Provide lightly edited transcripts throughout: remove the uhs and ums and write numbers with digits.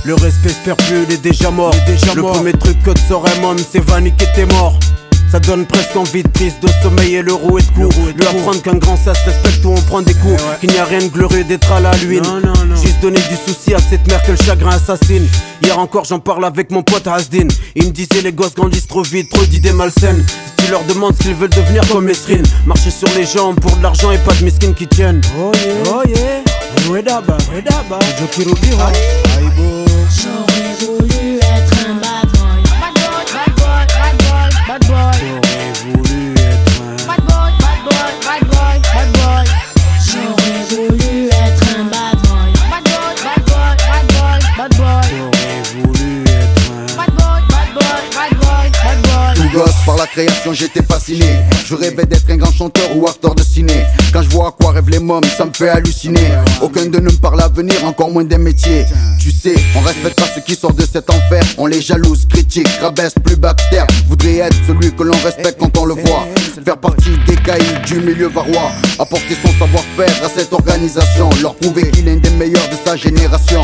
Le respect se perd plus, il est déjà mort. Le premier truc que tu saurais mon, c'est va niquer tes morts. Ça donne presque envie de prise de sommeil et le rouet de coups. Lui apprendre qu'un grand ça se respecte où on prend des coups. Qu'il n'y a rien de glorieux d'être à la lune. Juste donner du souci à cette mère que le chagrin assassine. Hier encore j'en parle avec mon pote Hasdin. Il me disait les gosses grandissent trop vite, trop d'idées malsaines. Si tu leur demandes ce qu'ils veulent devenir comme Esrine, marcher sur les jambes pour de l'argent et pas de miskin qui tiennent. Oh yeah, oh yeah, Wedaba, Joki Rubira. J'aurais voulu être un bad boy. Bad boy, bad boy, bad boy, bad boy. J'aurais voulu être un bad boy, bad boy, bad boy, bad boy. J'aurais voulu être un bad boy. Bad boy, bad boy, bad boy, bad boy. J'aurais voulu être un bad boy, bad boy, bad boy, bad boy. Tout gosse par la création j'étais fasciné. Je rêvais d'être un grand chanteur ou acteur de ciné. Quand je vois à quoi rêvent les mômes ça me fait halluciner. Aucun de ne me parle à venir, encore moins des métiers. Tu sais, on respecte pas ceux qui sortent de cet enfer. On les jalouse, critique, rabaisse, plus bactère. Voudrais être celui que l'on respecte quand on le voit. Faire partie des caïds du milieu varois. Apporter son savoir-faire à cette organisation. Leur prouver qu'il est un des meilleurs de sa génération.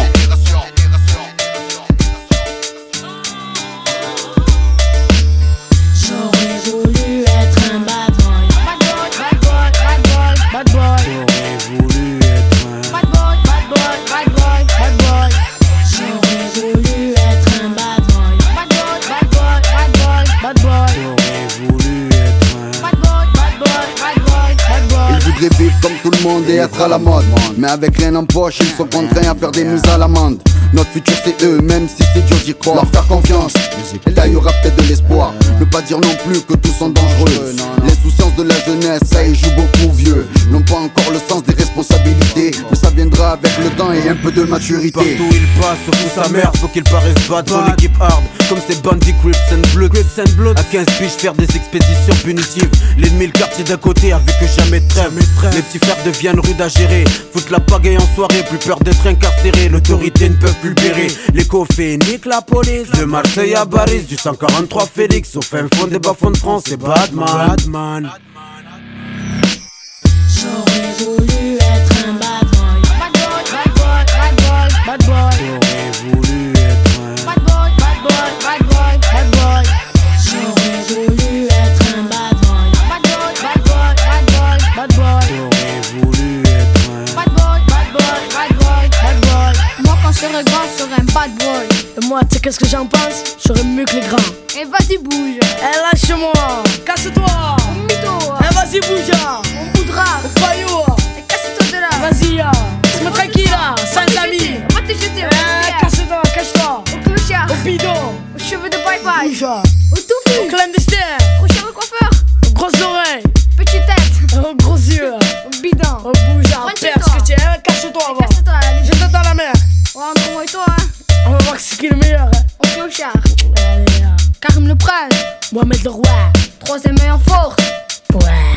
J'aurais voulu être un bad boy. Bad boy, bad boy, bad boy, bad boy. J'aurais voulu être un bad boy, bad boy, bad boy, bad boy. J'aurais voulu être un bad boy. Bad boy, bad boy, bad boy, bad boy. J'aurais voulu être un bad boy, bad boy, bad boy, bad boy. Ils voudraient vivre comme tout le monde et être à la mode. Mais avec rien en poche, ils sont contraints à faire des mises à l'amende. Notre futur c'est eux, même si c'est dur d'y croire. Leur faire confiance, et là il y aura peut-être de l'espoir. Ne pas dire non plus que tous sont dangereux. L'insouciance de la jeunesse, ça y joue beaucoup vieux. N'ont pas encore le sens des responsabilités, mais ça viendra avec le temps et un peu de maturité. Partout il passe, sauf sa mère, faut qu'il paraisse bad. Son équipe hard, comme ses bandits Crips and Blood. À 15 piges faire des expéditions punitives. L'ennemi le quartier d'à côté avec jamais de trêve. Les petits frères deviennent rudes à gérer. Foutent la pagaille en soirée, plus peur d'être incarcéré. L'autorité ne peut plus le pérer. L'écho fait nique la police. De Marseille à Paris, du 143 Félix. Au fin fond des bas-fonds de France, c'est Badman. J'aurais voulu être un bad boy. Bad boy, bad boy, bad boy, bad boy. J'aurais voulu être un bad boy, bad boy, bad boy, bad boy. J'aurais voulu être un bad boy. Bad boy, bad boy, bad boy, bad boy. J'aurais voulu être un bad boy, bad boy, bad boy, bad boy. Moi quand je serai grand, je serai un bad boy. Et moi, tu sais qu'est-ce que j'en pense? J'aurais mieux que les grands. Et vas-y bouge. Eh lâche-moi, casse-toi. On mytho. Eh vas-y bouge. On boudra. Au paillot. Et casse-toi de là. Vas-y, laisse-moi tranquille là, sans amis. On va te jeter. Eh, casse-toi, cache-toi. Au clochard. Au bidon. Aux cheveux de bye-bye. Bouge. Au touffu. Au clandestin. Au cher coiffeur. Aux grosses oreilles. Petite tête. Aux gros yeux. Au bidon. Au bouge. Rentre-toi. Perce que tu es. Cache-toi avant. Casse-toi à la Je t'attends à la mer. Ouais, entre moi et toi, hein. On va voir c'est qui le meilleur. Au clochard. Allez, là. Karim le prince. Mohamed le roi. Troisième meilleur fort. Ouais.